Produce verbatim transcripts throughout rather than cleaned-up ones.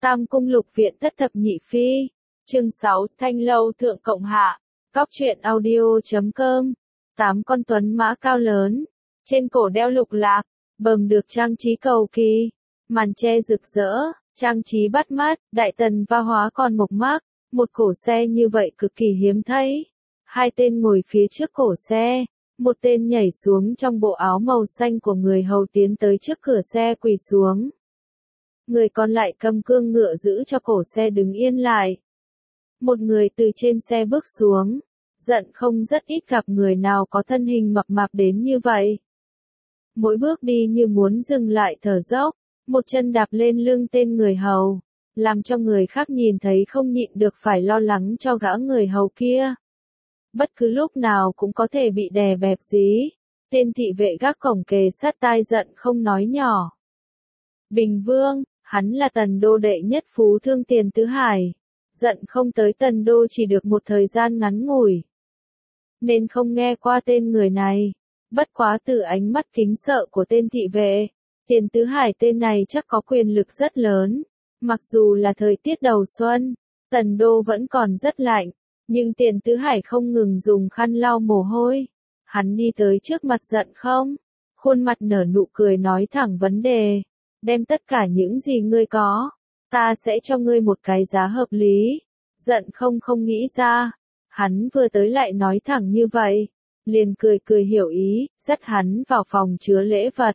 Tam cung lục viện thất thập nhị phi. Chương sáu, Thanh lâu thượng cộng hạ. Cóc truyện audio chấm com. Tám con tuấn mã cao lớn, trên cổ đeo lục lạc, bờm được trang trí cầu kỳ, màn che rực rỡ, trang trí bắt mắt, đại tần va hóa còn mộc mác, một cổ xe như vậy cực kỳ hiếm thấy. Hai tên ngồi phía trước cổ xe, một tên nhảy xuống trong bộ áo màu xanh của người hầu tiến tới trước cửa xe quỳ xuống. Người còn lại cầm cương ngựa giữ cho cổ xe đứng yên lại. Một người từ trên xe bước xuống, giận không rất ít gặp người nào có thân hình mập mạp đến như vậy. Mỗi bước đi như muốn dừng lại thở dốc, một chân đạp lên lưng tên người hầu, làm cho người khác nhìn thấy không nhịn được phải lo lắng cho gã người hầu kia. Bất cứ lúc nào cũng có thể bị đè bẹp dí, tên thị vệ gác cổng kề sát tai giận không nói nhỏ. Bình Vương, hắn là tần đô đệ nhất phú thương Tiền Tứ Hải. Giận không tới tần đô chỉ được một thời gian ngắn ngủi, nên không nghe qua tên người này. Bất quá từ ánh mắt kính sợ của tên thị vệ, Tiền Tứ Hải tên này chắc có quyền lực rất lớn. Mặc dù là thời tiết đầu xuân, tần đô vẫn còn rất lạnh, nhưng Tiền Tứ Hải không ngừng dùng khăn lau mồ hôi. Hắn đi tới trước mặt giận không, khuôn mặt nở nụ cười nói thẳng vấn đề. Đem tất cả những gì ngươi có, ta sẽ cho ngươi một cái giá hợp lý. Giận không không nghĩ ra, hắn vừa tới lại nói thẳng như vậy, liền cười cười hiểu ý, dắt hắn vào phòng chứa lễ vật.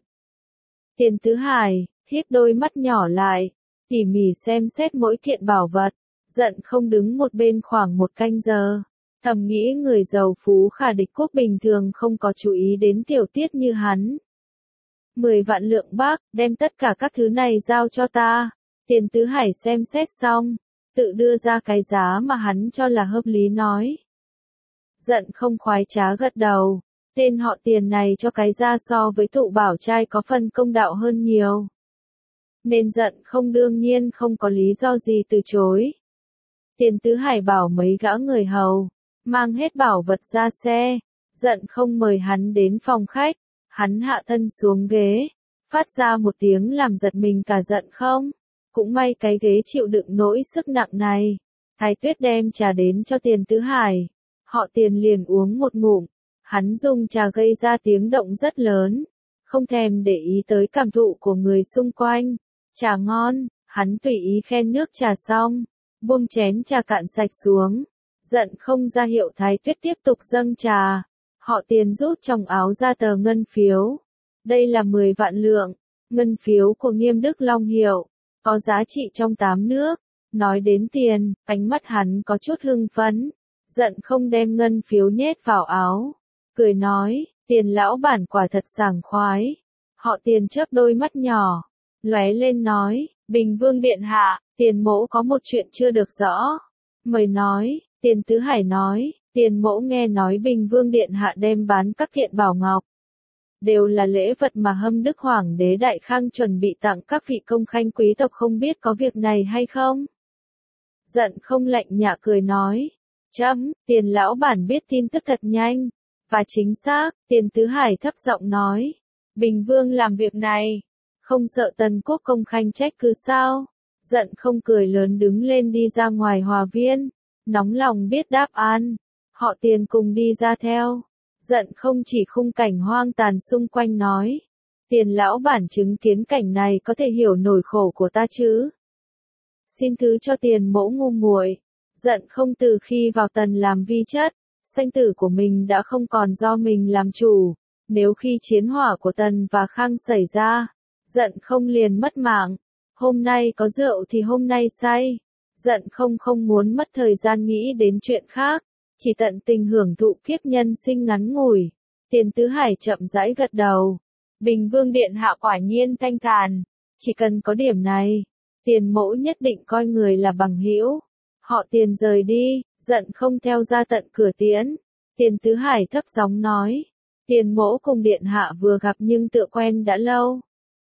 Tiền Tứ Hải, hiếp đôi mắt nhỏ lại, tỉ mỉ xem xét mỗi kiện bảo vật. Giận không đứng một bên khoảng một canh giờ, thầm nghĩ người giàu phú khả địch quốc bình thường không có chú ý đến tiểu tiết như hắn. Mười vạn lượng bạc, đem tất cả các thứ này giao cho ta. Tiền Tứ Hải xem xét xong, tự đưa ra cái giá mà hắn cho là hợp lý nói. Giận không khoái trá gật đầu, tên họ Tiền này cho cái giá so với tụ bảo trai có phần công đạo hơn nhiều. Nên giận không đương nhiên không có lý do gì từ chối. Tiền Tứ Hải bảo mấy gã người hầu, mang hết bảo vật ra xe, giận không mời hắn đến phòng khách. Hắn hạ thân xuống ghế, phát ra một tiếng làm giật mình cả giận không. Cũng may cái ghế chịu đựng nỗi sức nặng này. Thái Tuyết đem trà đến cho Tiền Tứ Hải. Họ Tiền liền uống một ngụm. Hắn dùng trà gây ra tiếng động rất lớn. Không thèm để ý tới cảm thụ của người xung quanh. Trà ngon, hắn tùy ý khen nước trà xong. Buông chén trà cạn sạch xuống. Giận không ra hiệu Thái Tuyết tiếp tục dâng trà. Họ Tiền rút trong áo ra tờ ngân phiếu. Đây là mười vạn lượng, ngân phiếu của Nghiêm Đức Long Hiệu, có giá trị trong tám nước. Nói đến tiền, ánh mắt hắn có chút hưng phấn. Giận không đem ngân phiếu nhét vào áo, cười nói, Tiền lão bản quả thật sảng khoái. Họ Tiền chớp đôi mắt nhỏ, lóe lên nói, Bình Vương điện hạ, Tiền mỗ có một chuyện chưa được rõ. Mời nói. Tiền Tứ Hải nói, Tiền mỗ nghe nói Bình Vương điện hạ đem bán các kiện bảo ngọc. Đều là lễ vật mà Hâm Đức Hoàng đế Đại Khang chuẩn bị tặng các vị công khanh quý tộc, không biết có việc này hay không? Giận không lạnh nhạ cười nói, chấm, Tiền lão bản biết tin tức thật nhanh và chính xác. Tiền Tứ Hải thấp giọng nói, Bình Vương làm việc này, không sợ tần quốc công khanh trách cứ sao? Giận không cười lớn đứng lên đi ra ngoài hòa viên, nóng lòng biết đáp án. Họ Tiền cùng đi ra theo. Giận không chỉ khung cảnh hoang tàn xung quanh nói, Tiền lão bản chứng kiến cảnh này có thể hiểu nỗi khổ của ta chứ? Xin thứ cho Tiền mỗ ngu muội. Giận không từ khi vào tần làm vi chất, sanh tử của mình đã không còn do mình làm chủ. Nếu khi chiến hỏa của tần và Khang xảy ra, giận không liền mất mạng. Hôm nay có rượu thì hôm nay say. Giận không không muốn mất thời gian nghĩ đến chuyện khác, chỉ tận tình hưởng thụ kiếp nhân sinh ngắn ngủi. Tiền Tứ Hải chậm rãi gật đầu. Bình Vương điện hạ quả nhiên thanh thản, chỉ cần có điểm này, Tiền mỗ nhất định coi người là bằng hữu. Họ Tiền rời đi, giận không theo ra tận cửa tiễn. Tiền Tứ Hải thấp giọng nói, Tiền mỗ cùng điện hạ vừa gặp nhưng tựa quen đã lâu.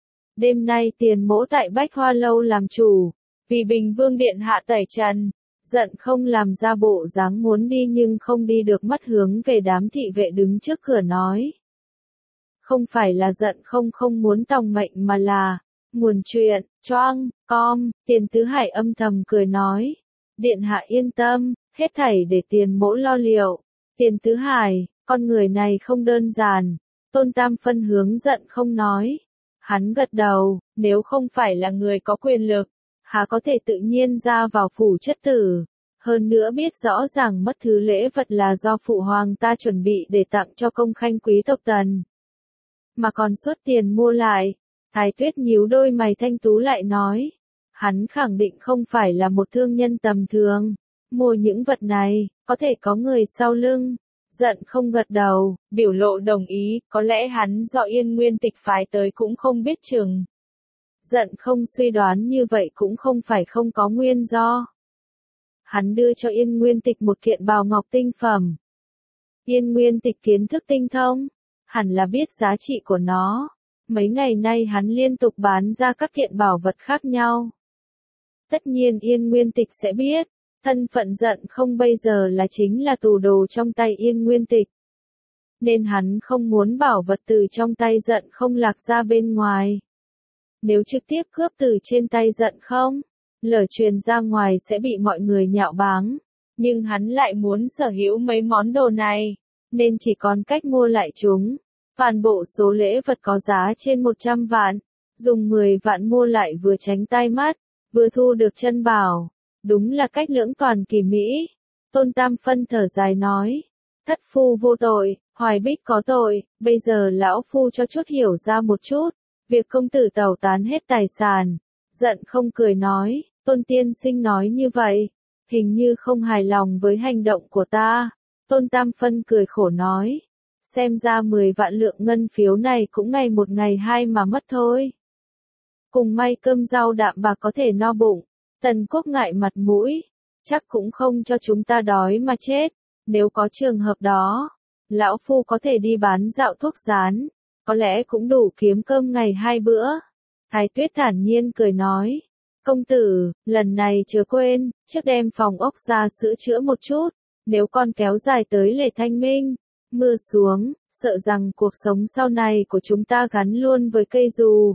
Đêm nay Tiền mỗ tại Bách Hoa lâu làm chủ, vì Bình Vương điện hạ tẩy trần. Giận không làm ra bộ dáng muốn đi nhưng không đi được, mắt hướng về đám thị vệ đứng trước cửa nói. Không phải là giận không không muốn tòng mệnh mà là, Nguồn truyện, choang, com, Tiền Tứ Hải âm thầm cười nói. Điện hạ yên tâm, hết thảy để Tiền mỗ lo liệu. Tiền Tứ Hải, con người này không đơn giản. Tôn Tam Phân hướng giận không nói. Hắn gật đầu, nếu không phải là người có quyền lực, há có thể tự nhiên ra vào phủ chất tử. Hơn nữa biết rõ ràng mất thứ lễ vật là do phụ hoàng ta chuẩn bị để tặng cho công khanh quý tộc Tần. Mà còn xuất tiền mua lại. Thái Tuyết nhíu đôi mày thanh tú lại nói. Hắn khẳng định không phải là một thương nhân tầm thường. Mua những vật này, có thể có người sau lưng. Giận không gật đầu, biểu lộ đồng ý, có lẽ hắn do Yên Nguyên Tịch phái tới cũng không biết chừng. Giận không suy đoán như vậy cũng không phải không có nguyên do. Hắn đưa cho Yên Nguyên Tịch một kiện bào ngọc tinh phẩm. Yên Nguyên Tịch kiến thức tinh thông, hẳn là biết giá trị của nó. Mấy ngày nay hắn liên tục bán ra các kiện bảo vật khác nhau. Tất nhiên Yên Nguyên Tịch sẽ biết, thân phận giận không bây giờ là chính là tù đồ trong tay Yên Nguyên Tịch. Nên hắn không muốn bảo vật từ trong tay giận không lạc ra bên ngoài. Nếu trực tiếp cướp từ trên tay giận không, lở truyền ra ngoài sẽ bị mọi người nhạo báng. Nhưng hắn lại muốn sở hữu mấy món đồ này, nên chỉ còn cách mua lại chúng. Toàn bộ số lễ vật có giá trên một trăm vạn, dùng mười vạn mua lại vừa tránh tai mắt, vừa thu được chân bảo. Đúng là cách lưỡng toàn kỳ mỹ. Tôn Tam Phân thở dài nói. Thất phu vô tội, Hoài Bích có tội, bây giờ lão phu cho chút hiểu ra một chút. Việc công tử tẩu tán hết tài sản. Giận không cười nói, Tôn tiên sinh nói như vậy, hình như không hài lòng với hành động của ta. Tôn Tam Phân cười khổ nói. Xem ra mười vạn lượng ngân phiếu này cũng ngày một ngày hai mà mất thôi. Cùng may cơm rau đạm bạc có thể no bụng. Tần Quốc ngại mặt mũi, chắc cũng không cho chúng ta đói mà chết. Nếu có trường hợp đó, lão phu có thể đi bán dạo thuốc rán, có lẽ cũng đủ kiếm cơm ngày hai bữa. Thái Tuyết thản nhiên cười nói, công tử, lần này chớ quên, trước đem phòng ốc ra sửa chữa một chút, nếu con kéo dài tới lễ thanh minh, mưa xuống, sợ rằng cuộc sống sau này của chúng ta gắn luôn với cây dù.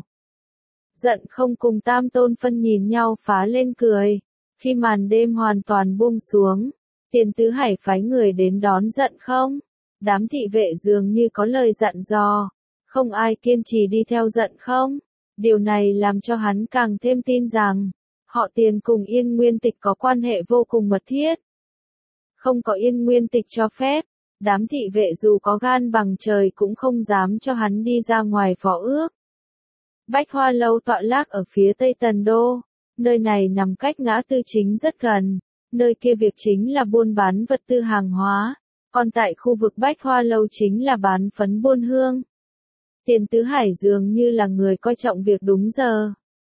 Giận không cùng Tam Tôn Phân nhìn nhau phá lên cười. Khi màn đêm hoàn toàn buông xuống, Tiền Tứ Hải phái người đến đón giận không. Đám thị vệ dường như có lời dặn dò, không ai kiên trì đi theo giận không. Điều này làm cho hắn càng thêm tin rằng, họ Tiền cùng Yên Nguyên Tịch có quan hệ vô cùng mật thiết. Không có Yên Nguyên Tịch cho phép, đám thị vệ dù có gan bằng trời cũng không dám cho hắn đi ra ngoài phó ước. Bách Hoa Lâu tọa lạc ở phía tây Tần Đô, nơi này nằm cách ngã tư chính rất gần, nơi kia việc chính là buôn bán vật tư hàng hóa, còn tại khu vực Bách Hoa Lâu chính là bán phấn buôn hương. Tiền Tứ Hải dường như là người coi trọng việc đúng giờ.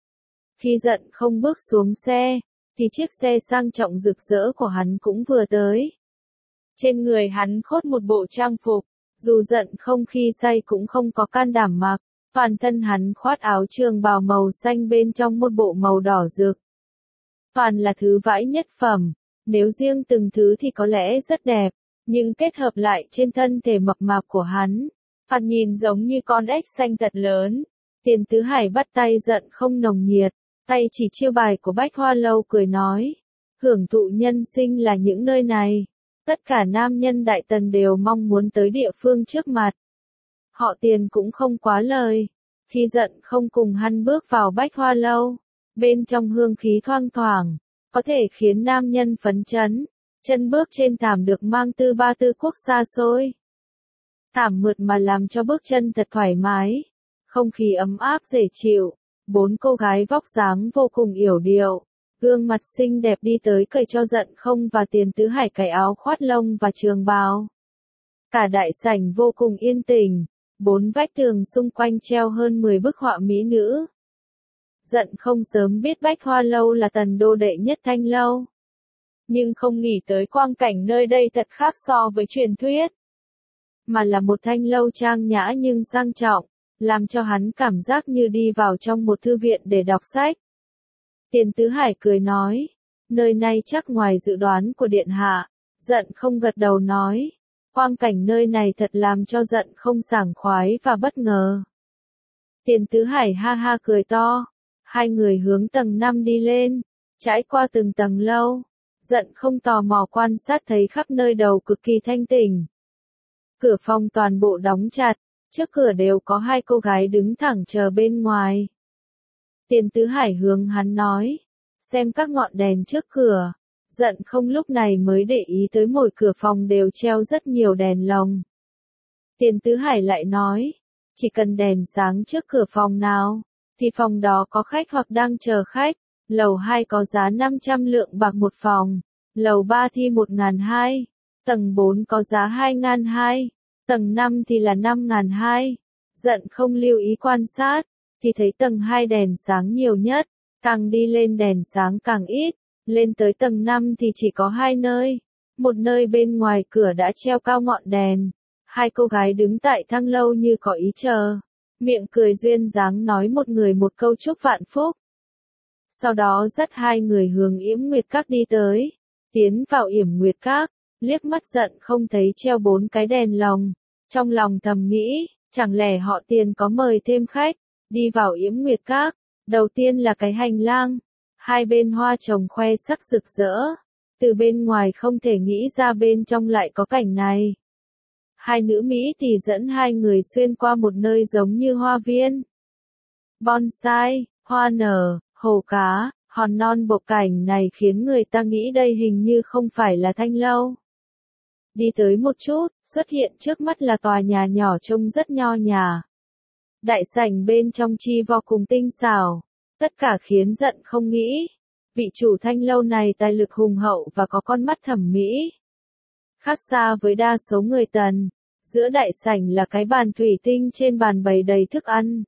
Khi giận không bước xuống xe, thì chiếc xe sang trọng rực rỡ của hắn cũng vừa tới. Trên người hắn khốt một bộ trang phục, dù giận không khi say cũng không có can đảm mặc. Toàn thân hắn khoác áo trường bào màu xanh bên trong một bộ màu đỏ rực. Toàn là thứ vãi nhất phẩm, nếu riêng từng thứ thì có lẽ rất đẹp, nhưng kết hợp lại trên thân thể mập mạp của hắn, thoạt nhìn giống như con ếch xanh thật lớn. Tiền Tứ Hải bắt tay giận không nồng nhiệt, tay chỉ chiêu bài của Bách Hoa Lâu cười nói, hưởng thụ nhân sinh là những nơi này. Tất cả nam nhân Đại Tần đều mong muốn tới địa phương trước mặt. Họ Tiền cũng không quá lời. Khi giận không cùng hắn bước vào Bách Hoa Lâu, bên trong hương khí thoang thoảng, có thể khiến nam nhân phấn chấn, chân bước trên thảm được mang tư ba tư quốc xa xôi. Thảm mượt mà làm cho bước chân thật thoải mái, không khí ấm áp dễ chịu, bốn cô gái vóc dáng vô cùng yểu điệu, gương mặt xinh đẹp đi tới cởi cho giận không và Tiền Tứ Hải cái áo khoát lông và trường bào. Cả đại sảnh vô cùng yên tĩnh. Bốn vách tường xung quanh treo hơn mười bức họa mỹ nữ. Giận không sớm biết Bách Hoa Lâu là Tần Đô đệ nhất thanh lâu. Nhưng không nghĩ tới quang cảnh nơi đây thật khác so với truyền thuyết. Mà là một thanh lâu trang nhã nhưng sang trọng, làm cho hắn cảm giác như đi vào trong một thư viện để đọc sách. Tiền Tứ Hải cười nói, nơi này chắc ngoài dự đoán của điện hạ. Giận không gật đầu nói. Quang cảnh nơi này thật làm cho giận không sảng khoái và bất ngờ. Tiền Tứ Hải ha ha cười to. Hai người hướng tầng năm đi lên, trải qua từng tầng lâu. Giận không tò mò quan sát thấy khắp nơi đầu cực kỳ thanh tỉnh. Cửa phòng toàn bộ đóng chặt, trước cửa đều có hai cô gái đứng thẳng chờ bên ngoài. Tiền Tứ Hải hướng hắn nói, xem các ngọn đèn trước cửa. Giận không lúc này mới để ý tới mỗi cửa phòng đều treo rất nhiều đèn lồng. Tiền Tứ Hải lại nói, chỉ cần đèn sáng trước cửa phòng nào, thì phòng đó có khách hoặc đang chờ khách. Lầu hai có giá năm trăm lượng bạc một phòng, lầu ba thì một ngàn hai, tầng bốn có giá hai ngàn hai, tầng năm thì là năm ngàn hai. Giận không lưu ý quan sát, thì thấy tầng hai đèn sáng nhiều nhất, càng đi lên đèn sáng càng ít, lên tới tầng năm thì chỉ có hai nơi. Một nơi bên ngoài cửa đã treo cao ngọn đèn, hai cô gái đứng tại thang lâu như có ý chờ, miệng cười duyên dáng nói một người một câu chúc vạn phúc. Sau đó dắt hai người hướng Yểm Nguyệt Các đi tới, tiến vào Yểm Nguyệt Các, liếc mắt Giận không thấy treo bốn cái đèn lồng, trong lòng thầm nghĩ, chẳng lẽ họ Tiền có mời thêm khách. Đi vào Yểm Nguyệt Các, đầu tiên là cái hành lang, hai bên hoa trồng khoe sắc rực rỡ, từ bên ngoài không thể nghĩ ra bên trong lại có cảnh này. Hai nữ Mỹ thì dẫn hai người xuyên qua một nơi giống như hoa viên. Bonsai, hoa nở, hồ cá, hòn non bộ cảnh này khiến người ta nghĩ đây hình như không phải là thanh lâu. Đi tới một chút, xuất hiện trước mắt là tòa nhà nhỏ trông rất nho nhã. Đại sảnh bên trong chi vô cùng tinh xảo, tất cả khiến Giận không nghĩ. Vị chủ thanh lâu này tài lực hùng hậu và có con mắt thẩm mỹ. Khác xa với đa số người Tần, giữa đại sảnh là cái bàn thủy tinh, trên bàn bày đầy thức ăn.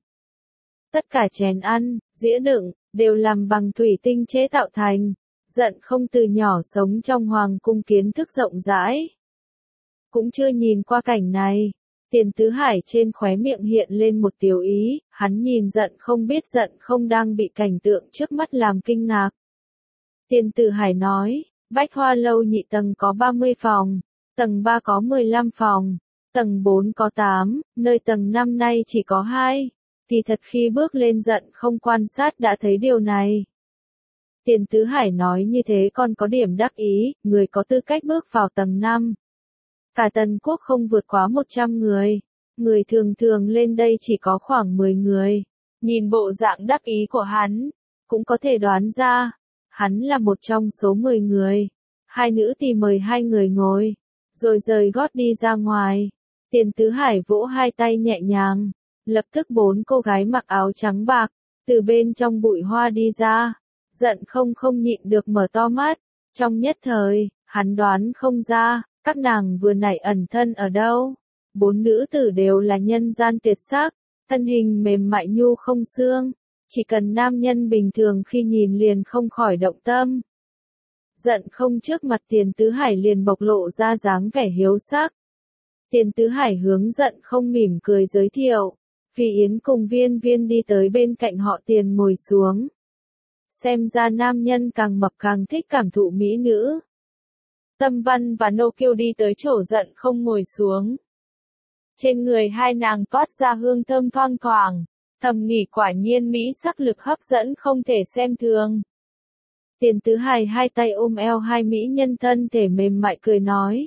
Tất cả chén ăn, dĩa đựng, đều làm bằng thủy tinh chế tạo thành. Giận không từ nhỏ sống trong hoàng cung, kiến thức rộng rãi, cũng chưa nhìn qua cảnh này. Tiền Tứ Hải trên khóe miệng hiện lên một tiểu ý, hắn nhìn Giận không biết Giận không đang bị cảnh tượng trước mắt làm kinh ngạc. Tiền Tứ Hải nói, Bách Hoa Lâu nhị tầng có ba mươi phòng, tầng ba có mười lăm phòng, tầng bốn có tám, nơi tầng năm nay chỉ có hai. Kỳ thật khi bước lên Giận không quan sát đã thấy điều này. Tiền Tứ Hải nói như thế còn có điểm đắc ý, người có tư cách bước vào tầng năm. Cả Tần Quốc không vượt quá một trăm người, người thường thường lên đây chỉ có khoảng mười người. Nhìn bộ dạng đắc ý của hắn, cũng có thể đoán ra, hắn là một trong số mười người. Hai nữ thì mời hai người ngồi, rồi rời gót đi ra ngoài. Tiền Tứ Hải vỗ hai tay nhẹ nhàng, lập tức bốn cô gái mặc áo trắng bạc, từ bên trong bụi hoa đi ra. Giận không không nhịn được mở to mắt, trong nhất thời, hắn đoán không ra, các nàng vừa nãy ẩn thân ở đâu. Bốn nữ tử đều là nhân gian tuyệt sắc, thân hình mềm mại nhu không xương, chỉ cần nam nhân bình thường khi nhìn liền không khỏi động tâm. Giận không trước mặt Tiền Tứ Hải liền bộc lộ ra dáng vẻ hiếu sắc. Tiền Tứ Hải hướng Giận không mỉm cười giới thiệu, Phi Yến cùng Viên Viên đi tới bên cạnh họ Tiền ngồi xuống. Xem ra nam nhân càng mập càng thích cảm thụ mỹ nữ. Tâm Văn và Nô Kiêu đi tới chỗ Giận không ngồi xuống. Trên người hai nàng toát ra hương thơm thoang thoảng, thầm nghĩ quả nhiên mỹ sắc lực hấp dẫn không thể xem thường. Tiền Tứ Hải hai tay ôm eo hai mỹ nhân thân thể mềm mại cười nói.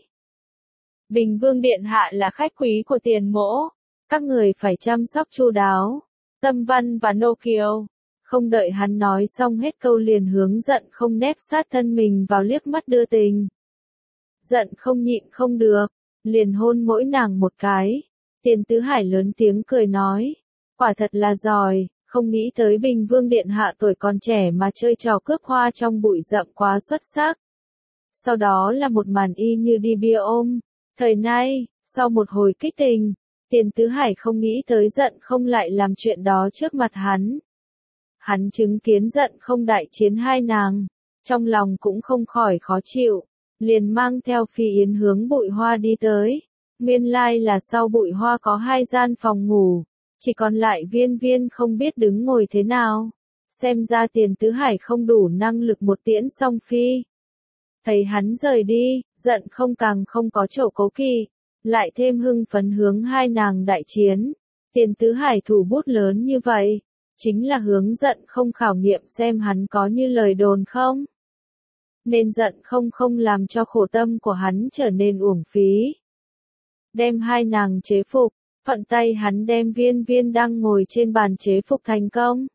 Bình Vương Điện Hạ là khách quý của Tiền Mỗ, các người phải chăm sóc chu đáo. Tâm Văn và Nô Kiều, không đợi hắn nói xong hết câu liền hướng Giận không nép sát thân mình vào liếc mắt đưa tình. Giận không nhịn không được, liền hôn mỗi nàng một cái. Tiền Tứ Hải lớn tiếng cười nói, quả thật là giỏi, không nghĩ tới Bình Vương Điện Hạ tuổi còn trẻ mà chơi trò cướp hoa trong bụi rậm quá xuất sắc. Sau đó là một màn y như đi bia ôm. Thời nay, sau một hồi kích tình, Tiền Tứ Hải không nghĩ tới Giận không lại làm chuyện đó trước mặt hắn. Hắn chứng kiến Giận không đại chiến hai nàng, trong lòng cũng không khỏi khó chịu, liền mang theo Phi Yến hướng bụi hoa đi tới. Nguyên lai là sau bụi hoa có hai gian phòng ngủ, chỉ còn lại Viên Viên không biết đứng ngồi thế nào. Xem ra Tiền Tứ Hải không đủ năng lực một tiễn song phi. Thấy hắn rời đi, Giận không càng không có chỗ cố kỵ, lại thêm hưng phấn hướng hai nàng đại chiến. Tiền Tứ Hải thủ bút lớn như vậy, chính là hướng giận không khảo nghiệm xem hắn có như lời đồn không. Nên giận không không làm cho khổ tâm của hắn trở nên uổng phí. Đem hai nàng chế phục, thuận tay hắn đem Viên Viên đang ngồi trên bàn chế phục thành công.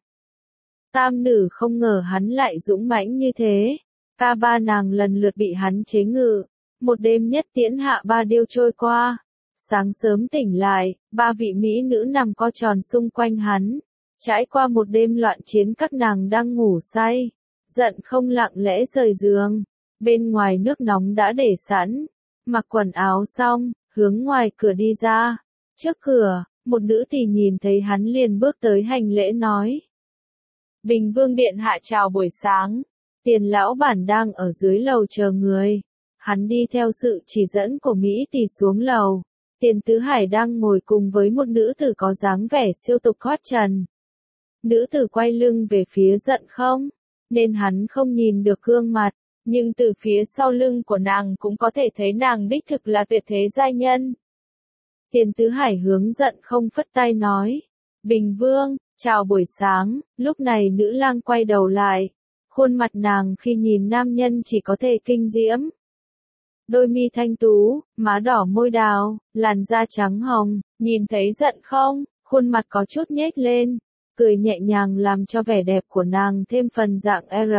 Tam nữ không ngờ hắn lại dũng mãnh như thế, ca ba nàng lần lượt bị hắn chế ngự, một đêm nhất tiễn hạ ba điêu trôi qua. Sáng sớm tỉnh lại, ba vị mỹ nữ nằm co tròn xung quanh hắn, trải qua một đêm loạn chiến các nàng đang ngủ say, giận không lặng lẽ rời giường, bên ngoài nước nóng đã để sẵn, mặc quần áo xong, hướng ngoài cửa đi ra, trước cửa, một nữ tỳ nhìn thấy hắn liền bước tới hành lễ nói. Bình Vương Điện hạ chào buổi sáng, Tiền lão bản đang ở dưới lầu chờ người, hắn đi theo sự chỉ dẫn của mỹ tỳ xuống lầu. Tiền Tứ Hải đang ngồi cùng với một nữ tử có dáng vẻ siêu tục thoát trần. Nữ tử quay lưng về phía giận không, nên hắn không nhìn được gương mặt, nhưng từ phía sau lưng của nàng cũng có thể thấy nàng đích thực là tuyệt thế giai nhân. Tiền Tứ Hải hướng giận không phất tay nói, Bình Vương, chào buổi sáng, lúc này nữ lang quay đầu lại, khuôn mặt nàng khi nhìn nam nhân chỉ có thể kinh diễm. Đôi mi thanh tú, má đỏ môi đào, làn da trắng hồng, nhìn thấy giận không, khuôn mặt có chút nhếch lên, cười nhẹ nhàng làm cho vẻ đẹp của nàng thêm phần dạng R.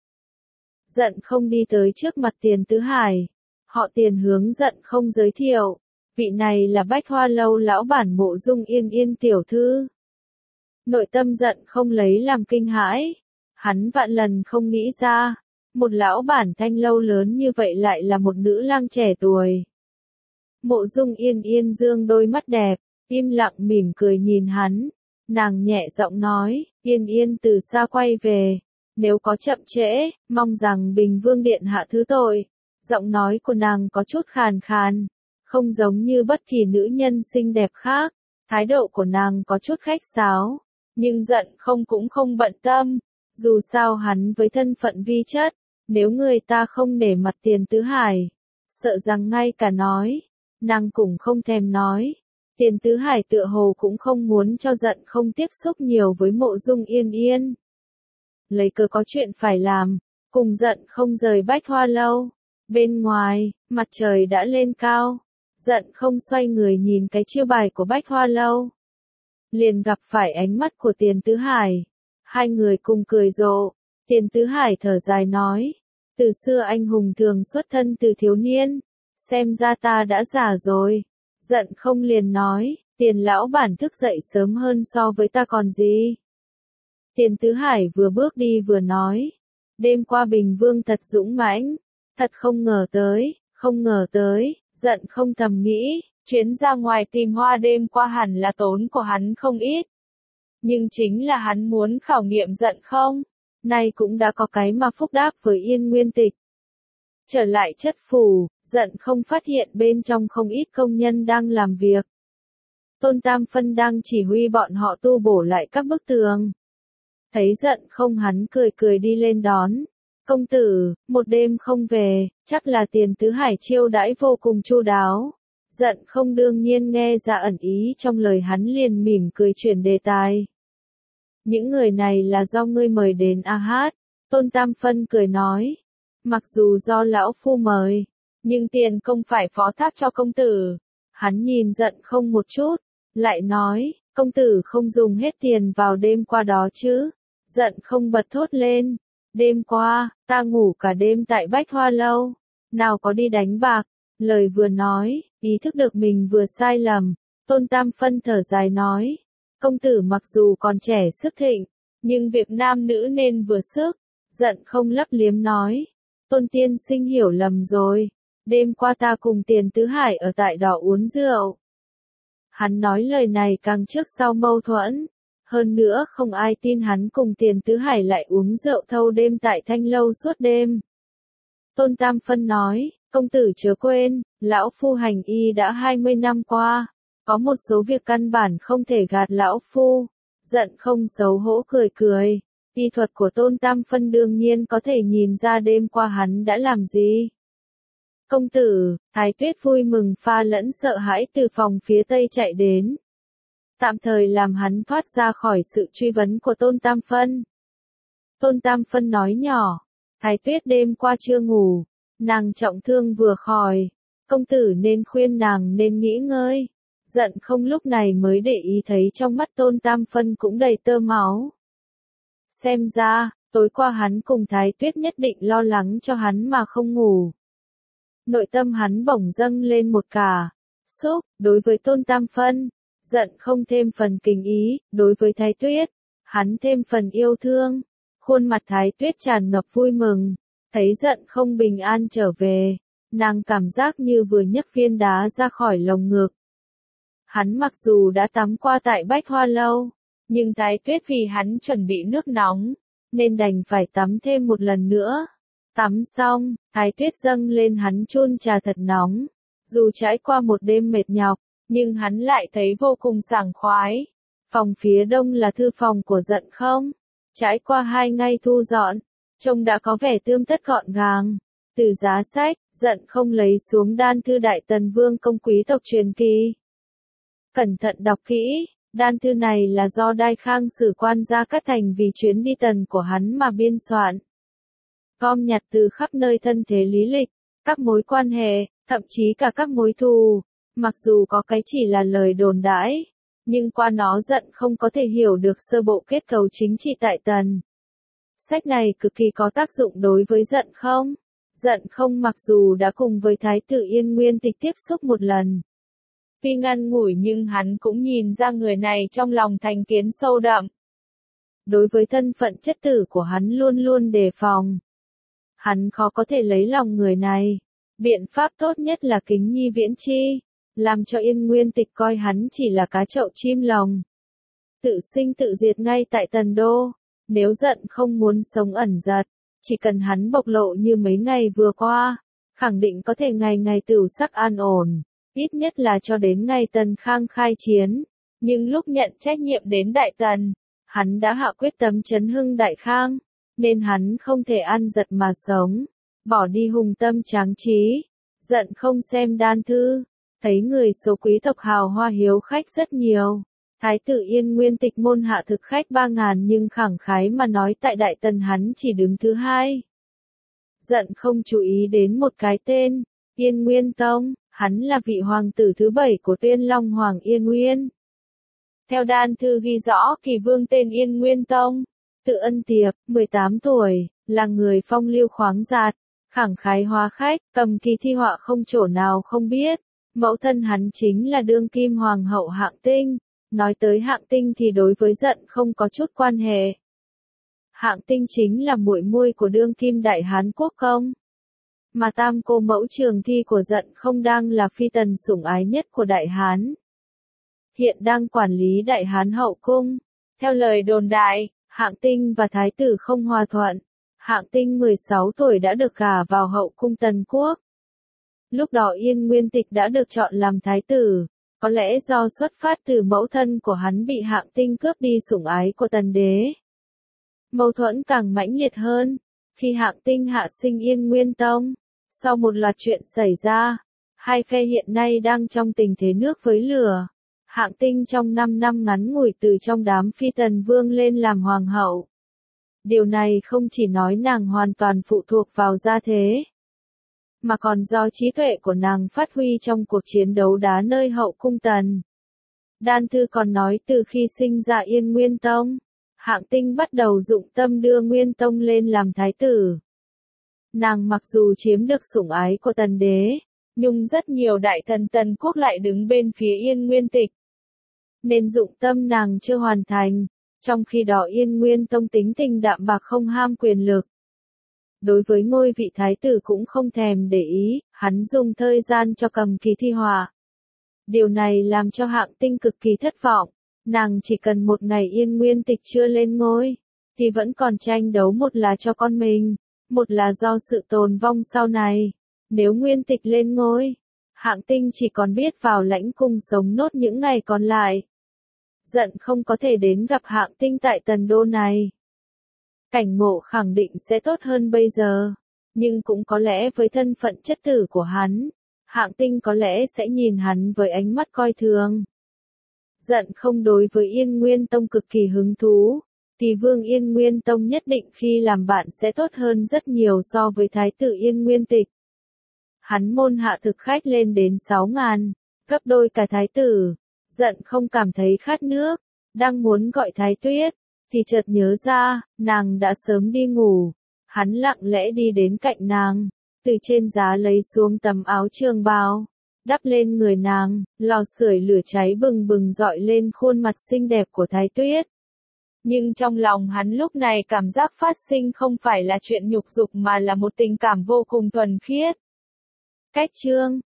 Giận không đi tới trước mặt Tiền Tứ Hải, họ Tiền hướng giận không giới thiệu, vị này là Bách Hoa Lâu lão bản Mộ Dung Yên Yên tiểu thư. Nội tâm giận không lấy làm kinh hãi, hắn vạn lần không nghĩ ra. Một lão bản thanh lâu lớn như vậy lại là một nữ lang trẻ tuổi. Mộ Dung Yên Yên dương đôi mắt đẹp, im lặng mỉm cười nhìn hắn. Nàng nhẹ giọng nói, Yên Yên từ xa quay về. Nếu có chậm trễ, mong rằng Bình Vương Điện hạ thứ tội. Giọng nói của nàng có chút khàn khàn, không giống như bất kỳ nữ nhân xinh đẹp khác. Thái độ của nàng có chút khách sáo, nhưng giận không cũng không bận tâm. Dù sao hắn với thân phận vi chất. Nếu người ta không nể mặt Tiền Tứ Hải, sợ rằng ngay cả nói, nàng cũng không thèm nói. Tiền Tứ Hải tựa hồ cũng không muốn cho giận không tiếp xúc nhiều với Mộ Dung Yên Yên. Lấy cớ có chuyện phải làm, cùng giận không rời Bách Hoa Lâu. Bên ngoài, mặt trời đã lên cao, giận không xoay người nhìn cái chiêu bài của Bách Hoa Lâu. Liền gặp phải ánh mắt của Tiền Tứ Hải, hai người cùng cười rộ. Tiền Tứ Hải thở dài nói, từ xưa anh hùng thường xuất thân từ thiếu niên, xem ra ta đã già rồi. Giận không liền nói, Tiền lão bản thức dậy sớm hơn so với ta còn gì. Tiền Tứ Hải vừa bước đi vừa nói, đêm qua Bình Vương thật dũng mãnh, thật không ngờ tới, không ngờ tới, giận không thầm nghĩ, chuyến ra ngoài tìm hoa đêm qua hẳn là tốn của hắn không ít. Nhưng chính là hắn muốn khảo nghiệm giận không. Nay cũng đã có cái mà phúc đáp với Yên Nguyên Tịch. Trở lại chất phủ, giận không phát hiện bên trong không ít công nhân đang làm việc. Tôn Tam Phân đang chỉ huy bọn họ tu bổ lại các bức tường. Thấy giận không hắn cười cười đi lên đón. Công tử, một đêm không về, chắc là Tiền Tứ Hải chiêu đãi vô cùng chu đáo. Giận không đương nhiên nghe ra ẩn ý trong lời hắn liền mỉm cười chuyển đề tài. Những người này là do ngươi mời đến a hát, Tôn Tam Phân cười nói. Mặc dù do lão phu mời, nhưng tiền công phải phó thác cho công tử. Hắn nhìn giận không một chút, lại nói, công tử không dùng hết tiền vào đêm qua đó chứ. Giận không bật thốt lên, đêm qua, ta ngủ cả đêm tại Bách Hoa Lâu, nào có đi đánh bạc. Lời vừa nói, ý thức được mình vừa sai lầm, Tôn Tam Phân thở dài nói. Công tử mặc dù còn trẻ sức thịnh, nhưng việc nam nữ nên vừa sức. Giận không lấp liếm nói. Tôn tiên sinh hiểu lầm rồi. Đêm qua ta cùng Tiền Tứ Hải ở tại đó uống rượu. Hắn nói lời này càng trước sau mâu thuẫn. Hơn nữa không ai tin hắn cùng Tiền Tứ Hải lại uống rượu thâu đêm tại Thanh Lâu suốt đêm. Tôn Tam Phân nói, công tử chớ quên, lão phu hành y đã hai mươi năm qua. Có một số việc căn bản không thể gạt lão phu. Giận không xấu hổ cười cười. Y thuật của Tôn Tam Phân đương nhiên có thể nhìn ra đêm qua hắn đã làm gì. Công tử, Thái Tuyết vui mừng pha lẫn sợ hãi từ phòng phía tây chạy đến. tạm thời làm hắn thoát ra khỏi sự truy vấn của Tôn Tam Phân. Tôn Tam Phân nói nhỏ, Thái Tuyết đêm qua chưa ngủ, nàng trọng thương vừa khỏi, công tử nên khuyên nàng nên nghỉ ngơi. Giận không lúc này mới để ý thấy trong mắt Tôn Tam Phân cũng đầy tơ máu. Xem ra, tối qua hắn cùng Thái Tuyết nhất định lo lắng cho hắn mà không ngủ. Nội tâm hắn bỗng dâng lên một cả xúc, đối với Tôn Tam Phân, giận không thêm phần kính ý, đối với Thái Tuyết, hắn thêm phần yêu thương. Khuôn mặt Thái Tuyết tràn ngập vui mừng, thấy giận không bình an trở về, nàng cảm giác như vừa nhấc viên đá ra khỏi lồng ngực. Hắn mặc dù đã tắm qua tại Bách Hoa Lâu, nhưng Thái Tuyết vì hắn chuẩn bị nước nóng, nên đành phải tắm thêm một lần nữa. Tắm xong, Thái Tuyết dâng lên hắn chun trà thật nóng. Dù trải qua một đêm mệt nhọc, nhưng hắn lại thấy vô cùng sảng khoái. Phòng phía đông là thư phòng của giận không. Trải qua hai ngày thu dọn, trông đã có vẻ tươm tất gọn gàng. Từ giá sách, giận không lấy xuống đan thư Đại Tần Vương công quý tộc truyền kỳ. Cẩn thận đọc kỹ, đan thư này là do Đai Khang sử quan Gia Cát Thành vì chuyến đi Tần của hắn mà biên soạn. Gom nhặt từ khắp nơi thân thế lý lịch, các mối quan hệ, thậm chí cả các mối thù. Mặc dù có cái chỉ là lời đồn đãi, nhưng qua nó giận không có thể hiểu được sơ bộ kết cấu chính trị tại Tần. Sách này cực kỳ có tác dụng đối với giận không. Giận không mặc dù đã cùng với Thái tử Yên Nguyên Tịch tiếp xúc một lần. Tuy ngắn ngủi nhưng hắn cũng nhìn ra người này trong lòng thành kiến sâu đậm. Đối với thân phận chất tử của hắn luôn luôn đề phòng. Hắn khó có thể lấy lòng người này. Biện pháp tốt nhất là kính nhi viễn chi, làm cho Yên Nguyên Tịch coi hắn chỉ là cá chậu chim lồng. Tự sinh tự diệt ngay tại Tần Đô, nếu giận không muốn sống ẩn giật, chỉ cần hắn bộc lộ như mấy ngày vừa qua, khẳng định có thể ngày ngày tửu sắc an ổn, ít nhất là cho đến ngày Tần Khang khai chiến. Nhưng lúc nhận trách nhiệm đến Đại Tần, hắn đã hạ quyết tâm chấn hưng Đại Khang, nên hắn không thể ăn giật mà sống, bỏ đi hùng tâm tráng trí. Giận không xem đan thư, thấy người số quý tộc hào hoa hiếu khách rất nhiều. Thái tử Yên Nguyên Tịch môn hạ thực khách ba ngàn nhưng khẳng khái mà nói tại Đại Tần hắn chỉ đứng thứ hai. Giận không chú ý đến một cái tên, Yên Nguyên Tông, hắn là vị hoàng tử thứ bảy của Tuyên Long Hoàng Yên Nguyên. Theo đan thư ghi rõ kỳ vương tên Yên Nguyên Tông, tự Ân Tiệp, mười tám tuổi, là người phong lưu khoáng dạt, khẳng khái hóa khách, cầm kỳ thi họa không chỗ nào không biết. Mẫu thân hắn chính là đương kim hoàng hậu Hạng Tinh. Nói tới Hạng Tinh thì đối với giận không có chút quan hệ. Hạng Tinh chính là muội muội của đương kim Đại Hán Quốc công. Mà tam cô mẫu Trường Thi của giận không đang là phi tần sủng ái nhất của Đại Hán. Hiện đang quản lý Đại Hán hậu cung. Theo lời đồn đại, Hạng Tinh và Thái tử không hòa thuận. Hạng Tinh mười sáu tuổi đã được gả vào hậu cung Tần Quốc. Lúc đó Yên Nguyên Tịch đã được chọn làm thái tử, có lẽ do xuất phát từ mẫu thân của hắn bị Hạng Tinh cướp đi sủng ái của Tần đế. Mâu thuẫn càng mãnh liệt hơn, khi Hạng Tinh hạ sinh Yên Nguyên Tông. Sau một loạt chuyện xảy ra, hai phe hiện nay đang trong tình thế nước với lửa. Hạng Tinh trong năm năm ngắn ngủi từ trong đám phi tần vương lên làm hoàng hậu. Điều này không chỉ nói nàng hoàn toàn phụ thuộc vào gia thế, mà còn do trí tuệ của nàng phát huy trong cuộc chiến đấu đá nơi hậu cung Tần. Đan thư còn nói từ khi sinh ra Yên Nguyên Tông, Hạng Tinh bắt đầu dụng tâm đưa Nguyên Tông lên làm thái tử. Nàng mặc dù chiếm được sủng ái của Tần đế, nhưng rất nhiều đại thần Tần Quốc lại đứng bên phía Yên Nguyên Tịch. Nên dụng tâm nàng chưa hoàn thành, trong khi đó Yên Nguyên Tông tính tình đạm bạc không ham quyền lực. Đối với ngôi vị thái tử cũng không thèm để ý, hắn dùng thời gian cho cầm kỳ thi họa. Điều này làm cho Hạng Tinh cực kỳ thất vọng, nàng chỉ cần một ngày Yên Nguyên Tịch chưa lên ngôi, thì vẫn còn tranh đấu một là cho con mình, một là do sự tồn vong sau này. Nếu Nguyên Tịch lên ngôi, Hạng Tinh chỉ còn biết vào lãnh cung sống nốt những ngày còn lại. Giận không có thể đến gặp Hạng Tinh tại Tần Đô này. Cảnh ngộ khẳng định sẽ tốt hơn bây giờ, nhưng cũng có lẽ với thân phận chất tử của hắn, Hạng Tinh có lẽ sẽ nhìn hắn với ánh mắt coi thường. Giận không đối với Yên Nguyên Tông cực kỳ hứng thú, thì Vương Yên Nguyên Tông nhất định khi làm bạn sẽ tốt hơn rất nhiều so với Thái tử Yên Nguyên Tịch. Hắn môn hạ thực khách lên đến sáu ngàn, gấp đôi cả Thái tử. Giận không cảm thấy khát nước, đang muốn gọi Thái Tuyết, thì chợt nhớ ra, nàng đã sớm đi ngủ. Hắn lặng lẽ đi đến cạnh nàng, từ trên giá lấy xuống tấm áo trường bào, đắp lên người nàng, lò sưởi lửa cháy bừng bừng rọi lên khuôn mặt xinh đẹp của Thái Tuyết. Nhưng trong lòng hắn lúc này cảm giác phát sinh không phải là chuyện nhục dục mà là một tình cảm vô cùng thuần khiết. Cách chương